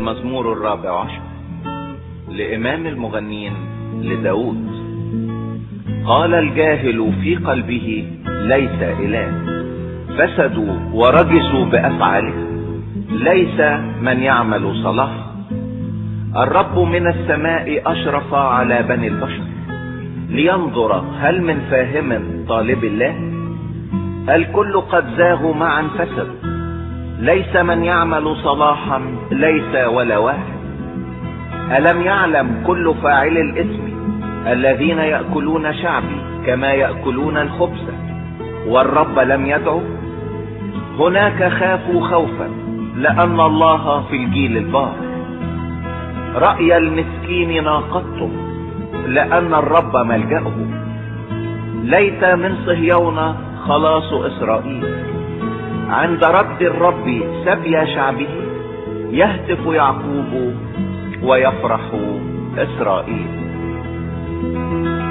المزمور 14 لإمام المغنين لداود. قال الجاهل في قلبه ليس إله، فسدوا ورجسوا بأفعالهم، ليس من يعمل صلاحا. الرب من السماء أشرف على بني البشر لينظر هل من فاهم طالب الله. الكل قد زاغوا معا فسدوا، ليس من يعمل صلاحا، ليس ولا واحد. ألم يعلم كل فاعل الإثم الذين يأكلون شعبي كما يأكلون الخبز، والرب لم يدعو؟ هناك خافوا خوفا لأن الله في الجيل البار. رأي المسكين ناقضتم لأن الرب ملجأه. ليت من صهيون خلاص إسرائيل، عند رد الرب سبي شعبه. يهتف يعقوب ويفرح إسرائيل.